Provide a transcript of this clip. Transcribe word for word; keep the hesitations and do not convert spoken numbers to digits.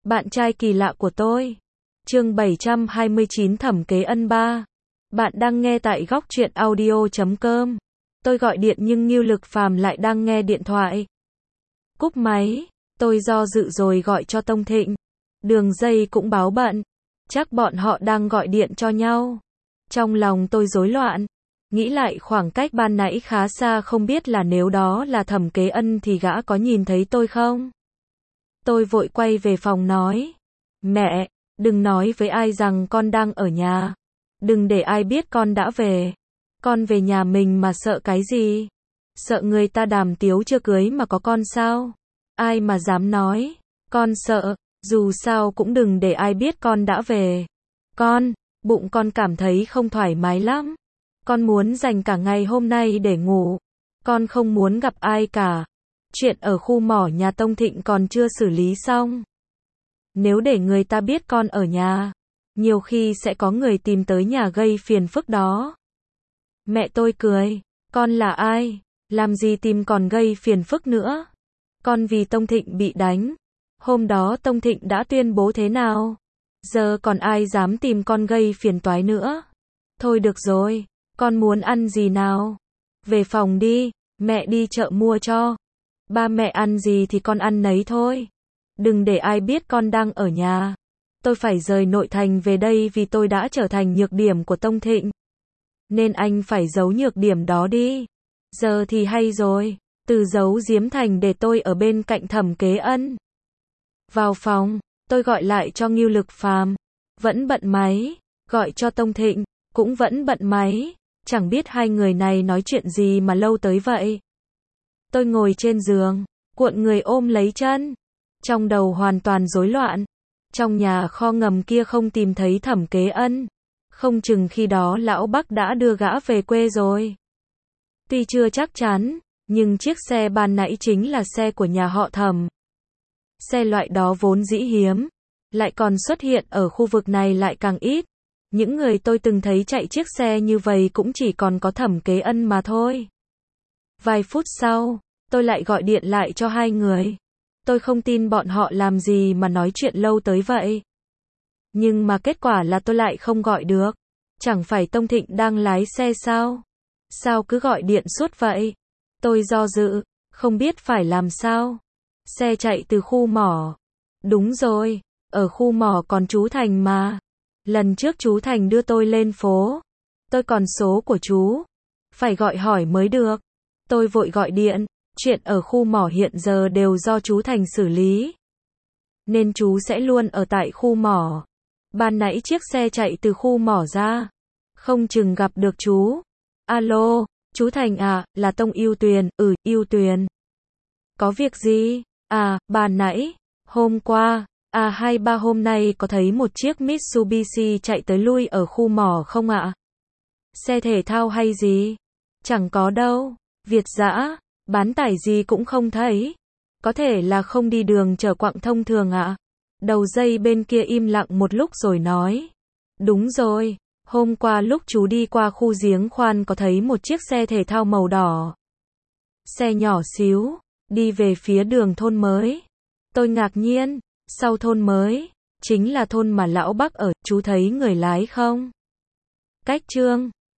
Bạn trai kỳ lạ của tôi. Chương bảy trăm hai mươi chín Thẩm Kế Ân ba. Bạn đang nghe tại góc truyện audio chấm com. Tôi gọi điện nhưng Ngưu Lực Phàm lại đang nghe điện thoại. Cúp máy, tôi do dự rồi gọi cho Tông Thịnh. Đường dây cũng báo bận. Chắc bọn họ đang gọi điện cho nhau. Trong lòng tôi rối loạn. Nghĩ lại khoảng cách ban nãy khá xa, không biết là nếu đó là Thẩm Kế Ân thì gã có nhìn thấy tôi không? Tôi vội quay về phòng nói. Mẹ, đừng nói với ai rằng con đang ở nhà. Đừng để ai biết con đã về. Con về nhà mình mà sợ cái gì? Sợ người ta đàm tiếu chưa cưới mà có con sao? Ai mà dám nói? Con sợ, dù sao cũng đừng để ai biết con đã về. Con, bụng con cảm thấy không thoải mái lắm. Con muốn dành cả ngày hôm nay để ngủ. Con không muốn gặp ai cả. Chuyện ở khu mỏ nhà Tông Thịnh còn chưa xử lý xong. Nếu để người ta biết con ở nhà, nhiều khi sẽ có người tìm tới nhà gây phiền phức đó. Mẹ tôi cười. Con là ai? Làm gì tìm còn gây phiền phức nữa? Con vì Tông Thịnh bị đánh. Hôm đó Tông Thịnh đã tuyên bố thế nào? Giờ còn ai dám tìm con gây phiền toái nữa? Thôi được rồi, con muốn ăn gì nào? Về phòng đi, mẹ đi chợ mua cho. Ba mẹ ăn gì thì con ăn nấy thôi. Đừng để ai biết con đang ở nhà. Tôi phải rời nội thành về đây vì tôi đã trở thành nhược điểm của Tông Thịnh. Nên anh phải giấu nhược điểm đó đi. Giờ thì hay rồi, từ giấu giếm thành để tôi ở bên cạnh Thẩm Kế Ân. Vào phòng, tôi gọi lại cho Ngưu Lực Phàm. Vẫn bận máy. Gọi cho Tông Thịnh, cũng vẫn bận máy. Chẳng biết hai người này nói chuyện gì mà lâu tới vậy. Tôi ngồi trên giường, cuộn người ôm lấy chân. Trong đầu hoàn toàn rối loạn. Trong nhà kho ngầm kia không tìm thấy Thẩm Kế Ân. Không chừng khi đó lão Bắc đã đưa gã về quê rồi. Tuy chưa chắc chắn, nhưng chiếc xe ban nãy chính là xe của nhà họ Thẩm. Xe loại đó vốn dĩ hiếm, lại còn xuất hiện ở khu vực này lại càng ít. Những người tôi từng thấy chạy chiếc xe như vậy cũng chỉ còn có Thẩm Kế Ân mà thôi. Vài phút sau, tôi lại gọi điện lại cho hai người. Tôi không tin bọn họ làm gì mà nói chuyện lâu tới vậy. Nhưng mà kết quả là tôi lại không gọi được. Chẳng phải Tông Thịnh đang lái xe sao? Sao cứ gọi điện suốt vậy? Tôi do dự, không biết phải làm sao. Xe chạy từ khu mỏ. Đúng rồi, ở khu mỏ còn chú Thành mà. Lần trước chú Thành đưa tôi lên phố. Tôi còn số của chú. Phải gọi hỏi mới được. Tôi vội gọi điện. Chuyện ở khu mỏ hiện giờ đều do chú Thành xử lý. Nên chú sẽ luôn ở tại khu mỏ. Ban nãy chiếc xe chạy từ khu mỏ ra. Không chừng gặp được chú. Alo, chú Thành à, là Tông Yêu Tuyền. Ừ, Yêu Tuyền. Có việc gì? À, ban nãy, hôm qua, à hay ba hôm nay có thấy một chiếc Mitsubishi chạy tới lui ở khu mỏ không ạ? Xe thể thao hay gì? Chẳng có đâu. Việt dã, bán tải gì cũng không thấy. Có thể là không đi đường chở quặng thông thường ạ? Đầu dây bên kia im lặng một lúc rồi nói. Đúng rồi, hôm qua lúc chú đi qua khu giếng khoan có thấy một chiếc xe thể thao màu đỏ. Xe nhỏ xíu, đi về phía đường thôn mới. Tôi ngạc nhiên, sau thôn mới, chính là thôn mà lão Bắc ở, chú thấy người lái không? Cách Trương,